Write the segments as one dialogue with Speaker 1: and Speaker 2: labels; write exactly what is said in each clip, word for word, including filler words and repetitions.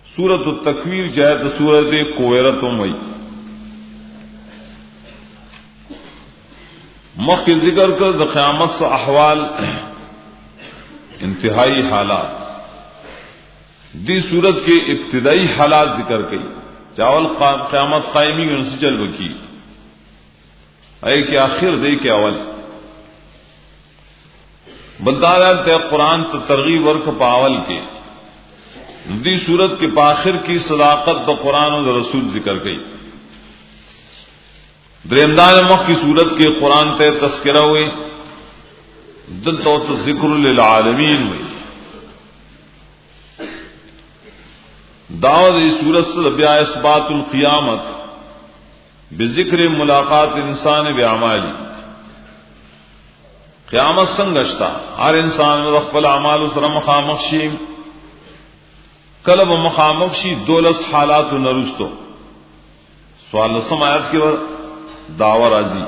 Speaker 1: सूरत التکویر جائے تو सूरत کویرتم وئی مخ کے ذکر کر د قیامت سے احوال انتہائی حالات دی صورت کے ابتدائی حالات ذکر کی چاول قیامت قائمی ان سے چل بکی اے کہ آخر دے کے اول بلتا رہا تے قرآن تو ترغیب ورک پاول کے دی صورت کے پاخر کی صداقت تو قرآن و رسول ذکر کی دریمدان مخ کی صورت کے قرآن تے تذکرہ ہوئے دل تو ذکر للعالمین ہوئی دعوت اس صورت سے بیا اثبات القیامت بذکر ملاقات انسان باعمالی قیامت سنگشتا ہر انسان رخل اعمال سر مخامخشی کلب مخامخشی دولس حالات و نرستو سوال سمایت کی دعوی راضی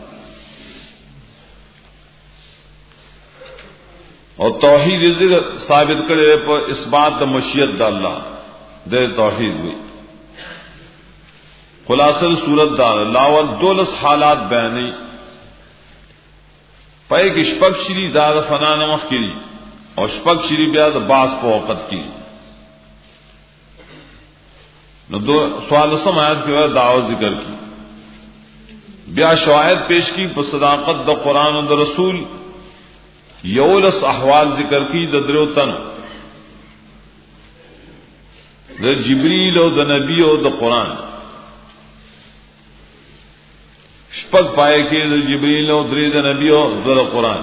Speaker 1: اور توحید ثابت کرے پر اس بات مشیت دا اللہ دے توحید ہوئی خلاصل صورت دار لاول دولس حالات بیانی پائے کہ شپک شری داد فنا نمخ کری اور شپک شری بیاد باس پا وقت کی نو دو سوال سم آیت کی وجہ دعوت ذکر کی بیا شواہد پیش کی پر صداقت دا قرآن و دا رسول یولس احوال ذکر کی دا درو تن دا جبریل و دا نبی و دا قرآن شپک پائے کے دا جبریل و دری دا نبی و دا قرآن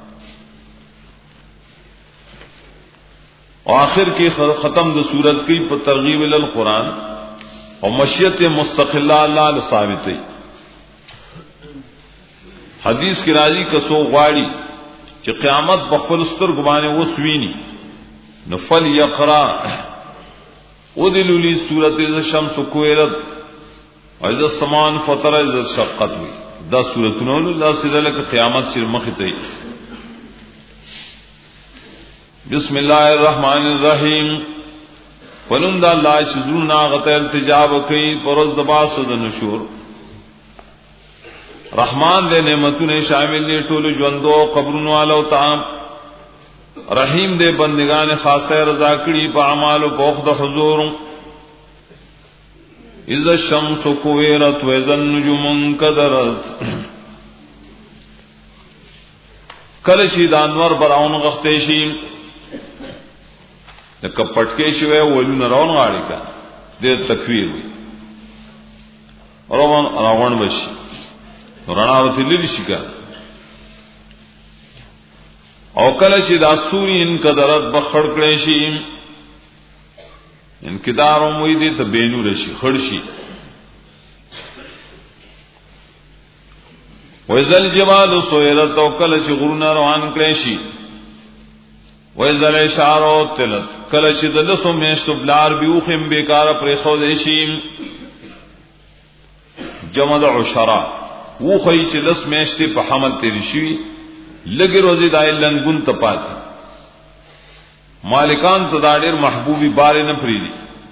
Speaker 1: آخر کی ختم دا صورت کی پر ترغیب القرآن اور مشیت مستقلہ اللہ ثابت حدیث کی راضی کسو غاڑی کہ قیامت بخل استر گمانے وہ سوینی نفل یقرا ادل لی صورت شمس کویرت اور عزت سمان فطر عزت شقت ہوئی دا صورت اللہ سے قیامت سر مختی بسم اللہ الرحمن الرحیم ولند اللہ شزرنا غت التجاب کی پرز دباس د نشور رحمان دے نعمتوں شامل دے ٹول ژوندو قبرونو والو تام رحیم دے بندگان خاصه رضا کړي په اعمال او په خد حضور اذا الشمس كورت واذا النجوم انكدرت کله چې د انور براون غختې شي د کپټکې شوی ولونه راون غاړي کا د تکویر روان روان وشي رانا وتی لری شي کا او کله چې د سوري انکدرت بخړ کړي شي انکدار امید ته بینور شي خړ شي وذل جبال سویرت او کله چې غرونه روان کړي شي وذل اشارات تلت کله چې د لسو میشتو بلار بیوخم بیکاره پر خو دې شي جمع د عشرا وہ خی چې لس میشتې په حمل تیری شي لګي روزي دای لنګون ته پات مالکان ته دا ډېر محبوبي بار نه فریدي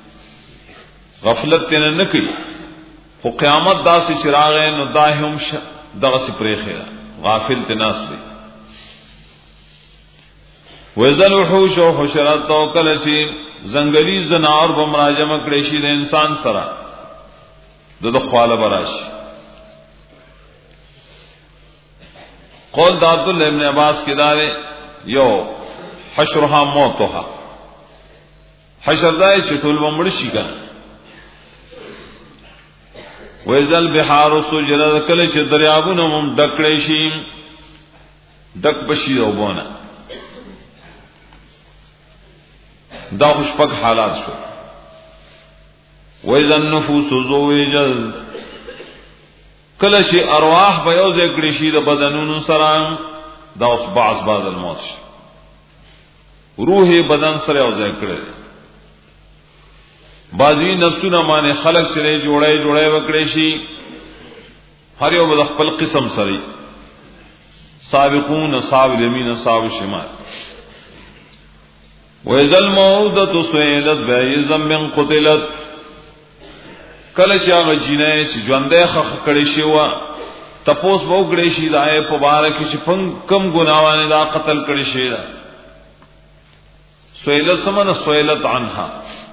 Speaker 1: غفلت نه نه کوي خو قیامت داسې چراغ نو داهم دغه سي پرې خیره غافل تناس وي وذل وحوش او حشرات او کله چې زنګلي زناور بمراجمه کړي شي د انسان سره دغه خواله براشي قول داد اللہ ابن عباس کے دارے یو حشرها موتها حشر دائے چٹول بمڑشی کا ویزل بحار سجرد کلچ دریابون مم ڈکڑیشیم ڈک بشی او بونا دا خوشپک حالات شو ویزل نفوس زویجل کله چې ارواح به یو ځای کړي شي د بدنونو سره دا اوس بعض بعض الموت شي روح بدن سره یو ځای کړي بعضی نفسونه باندې خلق سره جوړای جوړای وکړي شي هر یو د خپل قسم سره سابقون اصحاب الیمین اصحاب الشمال وَإِذَا الْمَوْءُودَةُ سُئِلَتْ بِأَيِّ ذَنبٍ قُتِلَتْ کله چې هغه جنې چې ژوندې خخ کړي شي وا تپوس وو کړي شي دای په بار کې چې پنګ کم ګناوانه دا قتل کړي شي دا سویلت سمنه سویلت عنها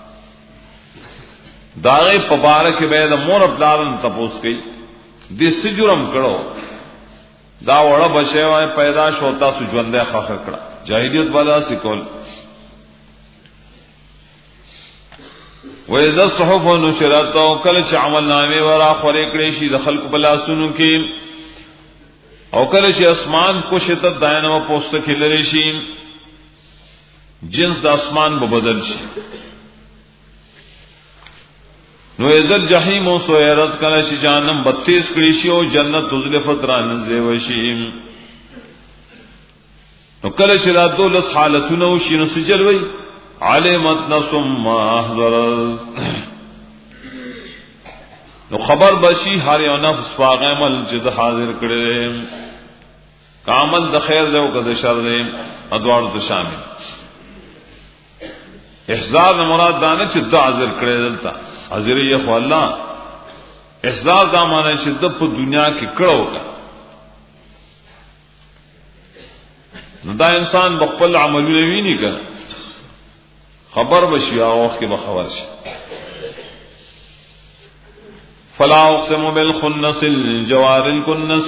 Speaker 1: داغه په بار کې به د مور خپلان تپوس کوي د سجرم کړو دا وړه بچي وای پیدا شوتا سو ژوندې خخ کړه جاهلیت والا سکول وَإِذَا الصُّحُفُ نُشِرَتْ او کله چې عمل نامې ورا خورې کړې شي د خلق بلاسونو کې او کله چې اسمان کو شدت داینه پوسټ کې لري شي جنس اسمان به بدل شي نو اذا الجحیم سویرت کله چې جهنم بتیس کړي شي او جنت تزلفت رانځي وشي نو کله چې راتو لس حالتونه وشي نو سجل وي علمت نسم ما احضرت نو خبر بشي هر یو نفس پاغه عمل چې حاضر کړي کامل د خیر دی او د شر دی ادوار ته شامل احزار مراد دانه چې د حاضر کړي دلته حاضر یې خو الله احزار دا معنی چې د په دنیا کې کړو نو دا انسان بخپل عملونه ویني کړي خبر بشي او وخت کې بخبر شي فلا اقسم بالخنس الجوار الكنس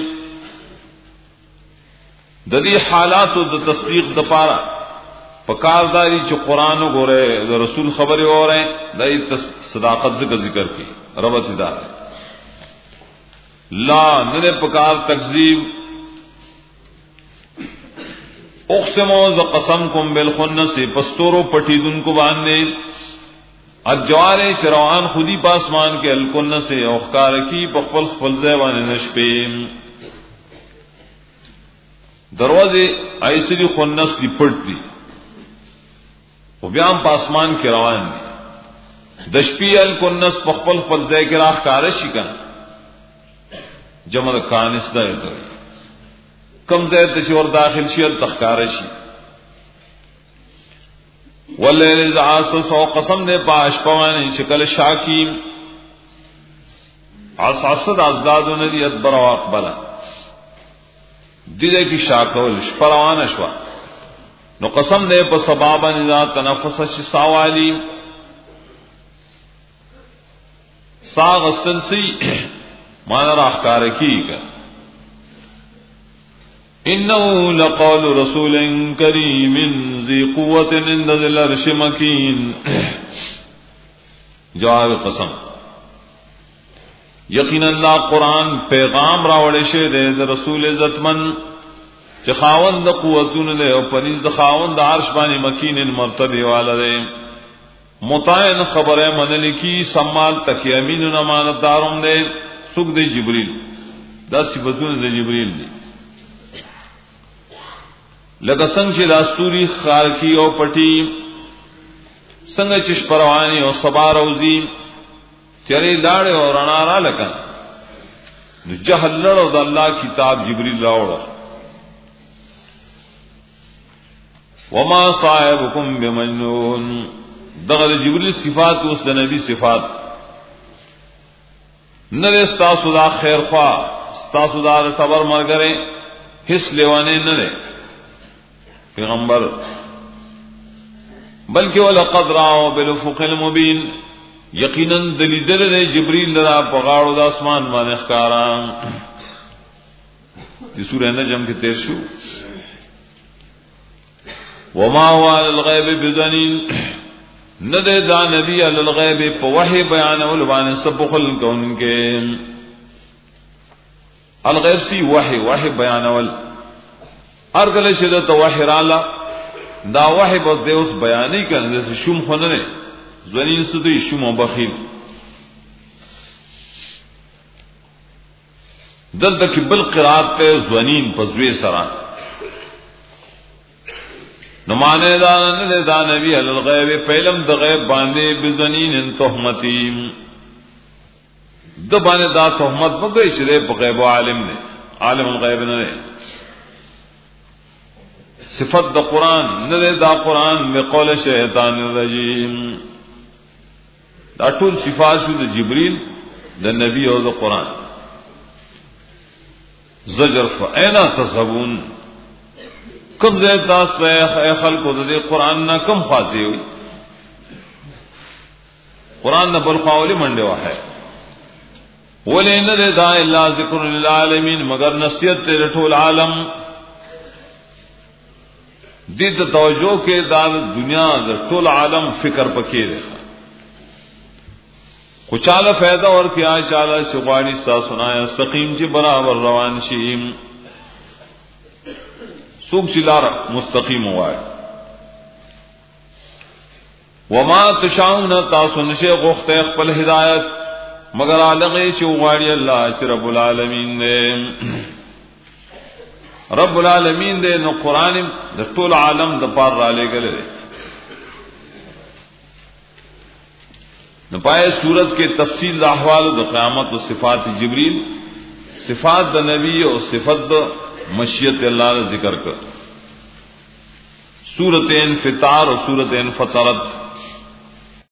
Speaker 1: د دې حالات د تصدیق د پاره پکارداري چې قران وګوره د رسول خبره وره د صداقت ذکر کی ربط دا لا نه پکار تکذیب اقسمو ز قسم کم بالخنس پستورو پټیدون کو باندې اجوار شروان خودی پاسمان کے الکنس اوخکار کی پخپل خپل ځای باندې نشپې دروازه ایسری خنس دی پټ دی او بیا هم پاسمان کې روان دي د شپې الکنس پخپل خپل ځای کې راخکار شي کنه جمع کانس ده کم ځای ته چې ور داخل شي تخکار شي واللیل اذ عسعس او قسم دې پاش پوانه شکل شاکیم عسعس د ازدادونه دي ادبر او اقبل دې کې شاکول شپروانه شو نو قسم دې په سبب ان تنفس شي ساوالی ساغستنسی مان راخکار کیږي انه لقول رسول کریم ذی قوت عند ذی العرش مکین جواب قسم یقینا الله قران پیغام راوړی شه د رسول عزتمن چې خاوند د قوتونو له او پنځ د خاوند د عرش باندې مکین مرتبه والده مطاعن خبره منل کی سمال تک امین و امانتدارم دے سوق دی جبريل دا صفاتونه د جبريل دي لکه څنګه چې راستوري خار کی او پټي څنګه چې شپروانی او صبا روزي چره لاړ او رڼا را لکه نو جهل لړو د الله کتاب جبريل راوړ وما صاحبكم بمجنون دغه جبريل صفات اوس د نبی صفات نه استاسو دا خیر خوا استاسو دا تبر مرګره هیڅ لیوانه نه نه پیغمبر بلکہ ولقد راو بالافق المبین یقینا دلیدل نے جبرائیل را پغاړو د اسمان باندې ښکارا د سورہ نجم کې تیر شو وما هو على الغیب بذنین ندے دا نبی علی الغیب په وحی بیان ول باندې سبخل کون کې الغیب سی وحی وحی بیان ول ارګل شدت وحی رالا دا وحی په دې اوس بیانې کړي چې شوم خننه ځنین سودی شوم بخیل دلته کې بل قرات ته ځنین په زوی سره نو معنی دا نه دا نبی علی الغیب پهلم د غیب باندې بزنین تهمتی د باندې دا تهمت وګړي چې په غیب عالم نه عالم الغیب نه صفت دا قرآن نہ دا قرآن میں قول شیطان الرجیم دا ټول صفات شو دا جبریل دا نبی او دا قرآن. زجر فأینا تذهبون کم زید داس پہ اے خلقو دا قرآن نا کم خاصی ہوئی قرآن نا بلخواولی منڈے واحے ولی نہ دے دا اللہ ذکر للعالمین مگر نصیحت تیرے ٹول عالم دیت توجہ کے دا دنیا دا ٹول عالم فکر پکے دے کچالا فائدہ اور کیا چالا شغوانی سا سنایا استقیم چی برابر روان شیم سوک چلار مستقیم ہوا ہے وما تشاؤن تاسن شے غخت اقبل ہدایت مگر آلغی شغوانی اللہ چی رب العالمین دے رب العالمین دے نو قرآن دا طول عالم دا پار را لے گلے دے نو پائے سورت کے تفصیل دا احوال دا قیامت و صفات جبریل صفات دا نبی اور صفت دا مشیت اللہ ذکر کر سورت انفطار اور سورت انفطرت